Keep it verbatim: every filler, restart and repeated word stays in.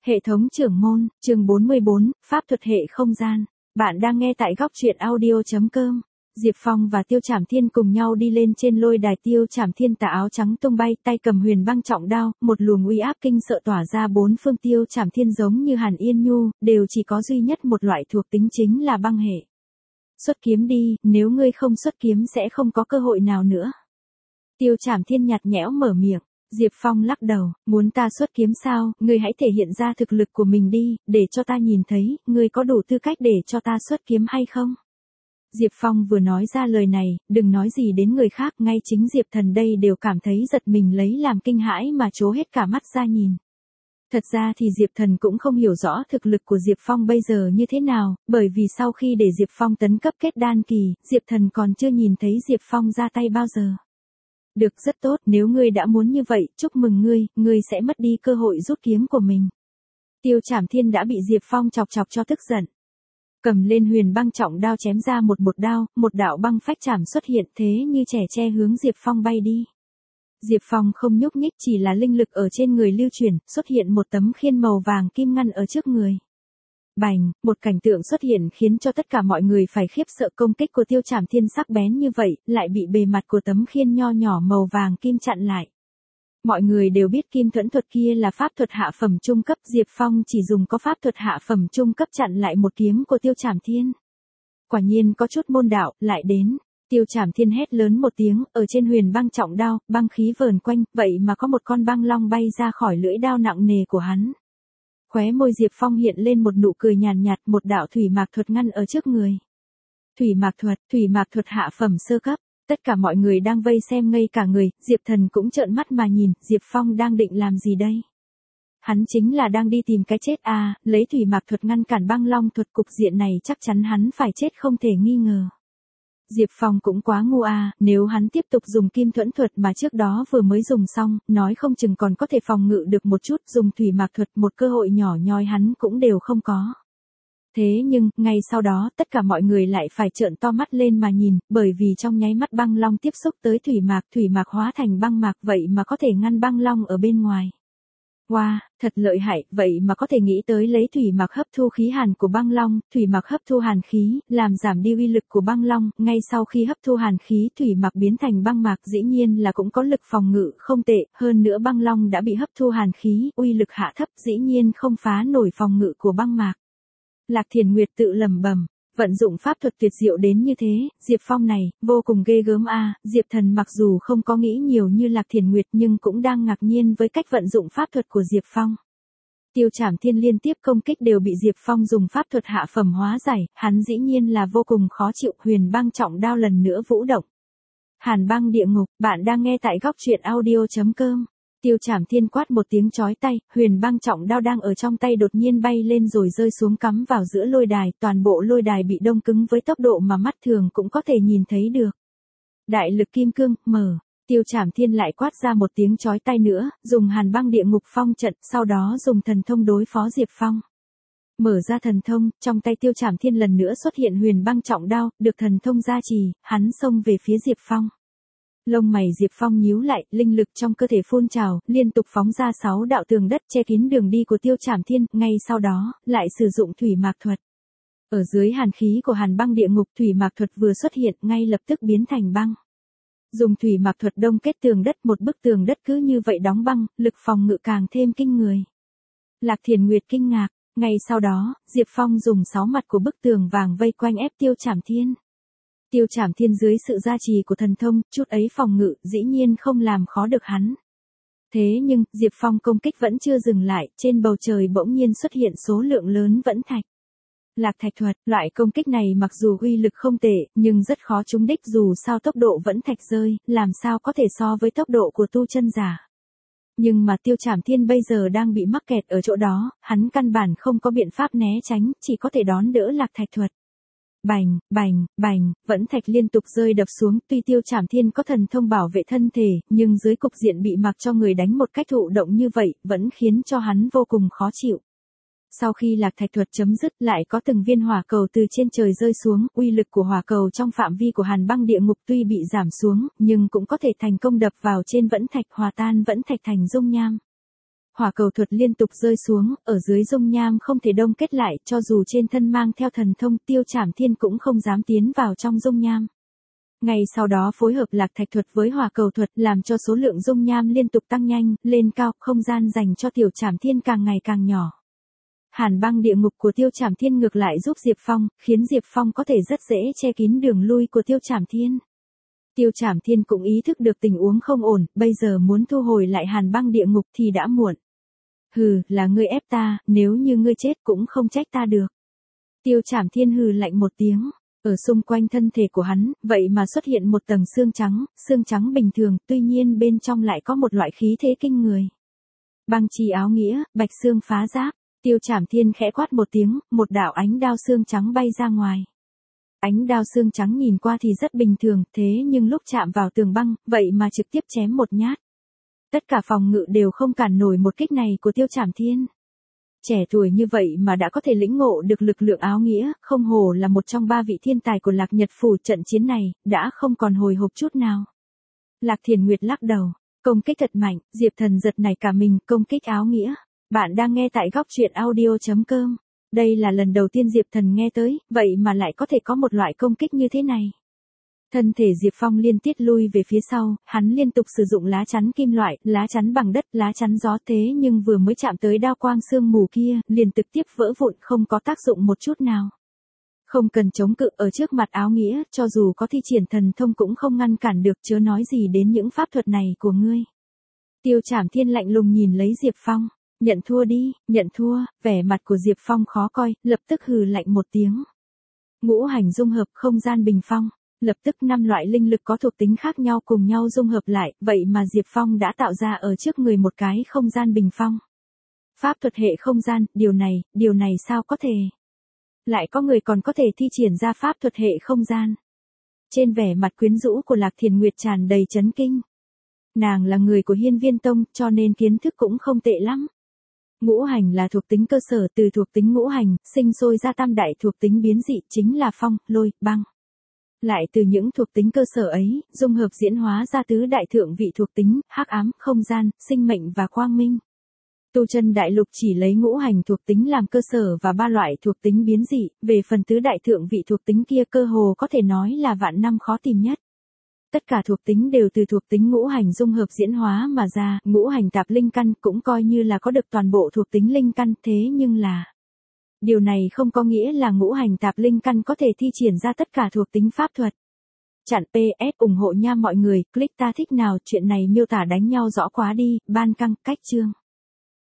Hệ thống trưởng môn, chương bốn mươi bốn, Pháp thuật hệ không gian. Bạn đang nghe tại góc truyện audio.com. Diệp Phong và Tiêu Trảm Thiên cùng nhau đi lên trên lôi đài. Tiêu Trảm Thiên tà áo trắng tung bay, tay cầm huyền băng trọng đao, một luồng uy áp kinh sợ tỏa ra bốn phương. Tiêu Trảm Thiên giống như Hàn Yên Nhu, đều chỉ có duy nhất một loại thuộc tính chính là băng hệ. Xuất kiếm đi, nếu ngươi không xuất kiếm sẽ không có cơ hội nào nữa. Tiêu Trảm Thiên nhạt nhẽo mở miệng. Diệp Phong lắc đầu, muốn ta xuất kiếm sao, ngươi hãy thể hiện ra thực lực của mình đi, để cho ta nhìn thấy, ngươi có đủ tư cách để cho ta xuất kiếm hay không? Diệp Phong vừa nói ra lời này, đừng nói gì đến người khác, ngay chính Diệp Thần đây đều cảm thấy giật mình lấy làm kinh hãi mà trố hết cả mắt ra nhìn. Thật ra thì Diệp Thần cũng không hiểu rõ thực lực của Diệp Phong bây giờ như thế nào, bởi vì sau khi để Diệp Phong tấn cấp kết đan kỳ, Diệp Thần còn chưa nhìn thấy Diệp Phong ra tay bao giờ. Được, rất tốt, nếu ngươi đã muốn như vậy, chúc mừng ngươi, ngươi sẽ mất đi cơ hội rút kiếm của mình. Tiêu Trảm Thiên đã bị Diệp Phong chọc chọc cho tức giận. Cầm lên huyền băng trọng đao chém ra một một đao, một đạo băng phách chảm xuất hiện thế như trẻ tre hướng Diệp Phong bay đi. Diệp Phong không nhúc nhích, chỉ là linh lực ở trên người lưu chuyển, xuất hiện một tấm khiên màu vàng kim ngăn ở trước người. Bành, một cảnh tượng xuất hiện khiến cho tất cả mọi người phải khiếp sợ. Công kích của Tiêu Trảm Thiên sắc bén như vậy, lại bị bề mặt của tấm khiên nho nhỏ màu vàng kim chặn lại. Mọi người đều biết kim thuẫn thuật kia là pháp thuật hạ phẩm trung cấp, Diệp Phong chỉ dùng có pháp thuật hạ phẩm trung cấp chặn lại một kiếm của Tiêu Trảm Thiên. Quả nhiên có chút môn đạo, lại đến. Tiêu Trảm Thiên hét lớn một tiếng, ở trên huyền băng trọng đao, băng khí vờn quanh, vậy mà có một con băng long bay ra khỏi lưỡi đao nặng nề của hắn. Khóe môi Diệp Phong hiện lên một nụ cười nhàn nhạt, một đạo thủy mạc thuật ngăn ở trước người. Thủy mạc thuật, thủy mạc thuật hạ phẩm sơ cấp, tất cả mọi người đang vây xem ngây cả người, Diệp Thần cũng trợn mắt mà nhìn, Diệp Phong đang định làm gì đây? Hắn chính là đang đi tìm cái chết à, lấy thủy mạc thuật ngăn cản băng long thuật, cục diện này chắc chắn hắn phải chết không thể nghi ngờ. Diệp Phong cũng quá ngu à, nếu hắn tiếp tục dùng kim thuẫn thuật mà trước đó vừa mới dùng xong, nói không chừng còn có thể phòng ngự được một chút, dùng thủy mạc thuật một cơ hội nhỏ nhoi hắn cũng đều không có. Thế nhưng, ngay sau đó, tất cả mọi người lại phải trợn to mắt lên mà nhìn, bởi vì trong nháy mắt băng long tiếp xúc tới thủy mạc, thủy mạc hóa thành băng mạc, vậy mà có thể ngăn băng long ở bên ngoài. Wow, thật lợi hại, vậy mà có thể nghĩ tới lấy thủy mạc hấp thu khí hàn của băng long, thủy mạc hấp thu hàn khí, làm giảm đi uy lực của băng long, ngay sau khi hấp thu hàn khí thủy mạc biến thành băng mạc dĩ nhiên là cũng có lực phòng ngự không tệ, hơn nữa băng long đã bị hấp thu hàn khí, uy lực hạ thấp dĩ nhiên không phá nổi phòng ngự của băng mạc. Lạc Thiền Nguyệt tự lẩm bẩm. Vận dụng pháp thuật tuyệt diệu đến như thế, Diệp Phong này, vô cùng ghê gớm a. À. Diệp Thần mặc dù không có nghĩ nhiều như Lạc Thiền Nguyệt nhưng cũng đang ngạc nhiên với cách vận dụng pháp thuật của Diệp Phong. Tiêu Trảm Thiên liên tiếp công kích đều bị Diệp Phong dùng pháp thuật hạ phẩm hóa giải, hắn dĩ nhiên là vô cùng khó chịu, huyền băng trọng đao lần nữa vũ động. Hàn băng địa ngục, bạn đang nghe tại góc truyện audio.com. Tiêu Trảm Thiên quát một tiếng chói tai, huyền băng trọng đao đang ở trong tay đột nhiên bay lên rồi rơi xuống cắm vào giữa lôi đài, toàn bộ lôi đài bị đông cứng với tốc độ mà mắt thường cũng có thể nhìn thấy được. Đại lực kim cương, mở. Tiêu Trảm Thiên lại quát ra một tiếng chói tai nữa, dùng hàn băng địa ngục phong trận, sau đó dùng thần thông đối phó Diệp Phong. Mở ra thần thông, trong tay Tiêu Trảm Thiên lần nữa xuất hiện huyền băng trọng đao, được thần thông gia trì, hắn xông về phía Diệp Phong. Lông mày Diệp Phong nhíu lại, linh lực trong cơ thể phun trào, liên tục phóng ra sáu đạo tường đất che kín đường đi của Tiêu Trảm Thiên, ngay sau đó, lại sử dụng thủy mạc thuật. Ở dưới hàn khí của hàn băng địa ngục, thủy mạc thuật vừa xuất hiện, ngay lập tức biến thành băng. Dùng thủy mạc thuật đông kết tường đất, một bức tường đất cứ như vậy đóng băng, lực phòng ngự càng thêm kinh người. Lạc Thiền Nguyệt kinh ngạc, ngay sau đó, Diệp Phong dùng sáu mặt của bức tường vàng vây quanh ép Tiêu Trảm Thiên. Tiêu Trảm Thiên dưới sự gia trì của thần thông, chút ấy phòng ngự, dĩ nhiên không làm khó được hắn. Thế nhưng, Diệp Phong công kích vẫn chưa dừng lại, trên bầu trời bỗng nhiên xuất hiện số lượng lớn vẫn thạch. Lạc thạch thuật, loại công kích này mặc dù uy lực không tệ, nhưng rất khó trúng đích dù sao tốc độ vẫn thạch rơi, làm sao có thể so với tốc độ của tu chân giả. Nhưng mà Tiêu Trảm Thiên bây giờ đang bị mắc kẹt ở chỗ đó, hắn căn bản không có biện pháp né tránh, chỉ có thể đón đỡ lạc thạch thuật. Bành, bành, bành, vẫn thạch liên tục rơi đập xuống, tuy Tiêu Trảm Thiên có thần thông bảo vệ thân thể, nhưng dưới cục diện bị mặc cho người đánh một cách thụ động như vậy, vẫn khiến cho hắn vô cùng khó chịu. Sau khi lạc thạch thuật chấm dứt, lại có từng viên hỏa cầu từ trên trời rơi xuống, uy lực của hỏa cầu trong phạm vi của hàn băng địa ngục tuy bị giảm xuống, nhưng cũng có thể thành công đập vào trên vẫn thạch, hòa tan vẫn thạch thành dung nham. Hỏa cầu thuật liên tục rơi xuống, ở dưới dung nham không thể đông kết lại, cho dù trên thân mang theo thần thông, Tiêu Trảm Thiên cũng không dám tiến vào trong dung nham. Ngày sau đó phối hợp lạc thạch thuật với hỏa cầu thuật làm cho số lượng dung nham liên tục tăng nhanh, lên cao, không gian dành cho Tiểu Trảm Thiên càng ngày càng nhỏ. Hàn băng địa ngục của Tiêu Trảm Thiên ngược lại giúp Diệp Phong, khiến Diệp Phong có thể rất dễ che kín đường lui của Tiêu Trảm Thiên. Tiêu Trảm Thiên cũng ý thức được tình huống không ổn, bây giờ muốn thu hồi lại hàn băng địa ngục thì đã muộn. Hừ, là ngươi ép ta, nếu như ngươi chết cũng không trách ta được. Tiêu Trảm Thiên hừ lạnh một tiếng, ở xung quanh thân thể của hắn, vậy mà xuất hiện một tầng xương trắng, xương trắng bình thường, tuy nhiên bên trong lại có một loại khí thế kinh người. Băng chi áo nghĩa, bạch xương phá giáp, Tiêu Trảm Thiên khẽ quát một tiếng, một đạo ánh đao xương trắng bay ra ngoài. Ánh đao xương trắng nhìn qua thì rất bình thường, thế nhưng lúc chạm vào tường băng, vậy mà trực tiếp chém một nhát. Tất cả phòng ngự đều không cản nổi một kích này của Tiêu Trảm Thiên. Trẻ tuổi như vậy mà đã có thể lĩnh ngộ được lực lượng áo nghĩa, không hổ là một trong ba vị thiên tài của Lạc Nhật Phủ, trận chiến này, đã không còn hồi hộp chút nào. Lạc Thiền Nguyệt lắc đầu, công kích thật mạnh, Diệp Thần giật nảy cả mình, công kích áo nghĩa. Bạn đang nghe tại góc truyện audio chấm com. Đây là lần đầu tiên Diệp Thần nghe tới, vậy mà lại có thể có một loại công kích như thế này. Thân thể Diệp Phong liên tiếp lui về phía sau, hắn liên tục sử dụng lá chắn kim loại, lá chắn bằng đất, lá chắn gió, thế nhưng vừa mới chạm tới đao quang sương mù kia, liền trực tiếp vỡ vụn, không có tác dụng một chút nào. Không cần chống cự, ở trước mặt áo nghĩa, cho dù có thi triển thần thông cũng không ngăn cản được, chớ nói gì đến những pháp thuật này của ngươi. Tiêu Trảm Thiên lạnh lùng nhìn lấy Diệp Phong. Nhận thua đi, nhận thua, vẻ mặt của Diệp Phong khó coi, lập tức hừ lạnh một tiếng. Ngũ hành dung hợp không gian bình phong, lập tức năm loại linh lực có thuộc tính khác nhau cùng nhau dung hợp lại, vậy mà Diệp Phong đã tạo ra ở trước người một cái không gian bình phong. Pháp thuật hệ không gian, điều này, điều này sao có thể? Lại có người còn có thể thi triển ra pháp thuật hệ không gian. Trên vẻ mặt quyến rũ của Lạc Thiền Nguyệt tràn đầy chấn kinh. Nàng là người của Hiên Viên Tông, cho nên kiến thức cũng không tệ lắm. Ngũ hành là thuộc tính cơ sở, từ thuộc tính ngũ hành, sinh sôi ra tam đại thuộc tính biến dị, chính là phong, lôi, băng. Lại từ những thuộc tính cơ sở ấy, dung hợp diễn hóa ra tứ đại thượng vị thuộc tính, hắc ám, không gian, sinh mệnh và quang minh. Tu chân đại lục chỉ lấy ngũ hành thuộc tính làm cơ sở và ba loại thuộc tính biến dị, về phần tứ đại thượng vị thuộc tính kia cơ hồ có thể nói là vạn năm khó tìm nhất. Tất cả thuộc tính đều từ thuộc tính ngũ hành dung hợp diễn hóa mà ra, ngũ hành tạp linh căn cũng coi như là có được toàn bộ thuộc tính linh căn, thế nhưng là... Điều này không có nghĩa là ngũ hành tạp linh căn có thể thi triển ra tất cả thuộc tính pháp thuật. Chặn pê ét ủng hộ nha mọi người, click ta thích nào, chuyện này miêu tả đánh nhau rõ quá đi, ban căng, cách chương.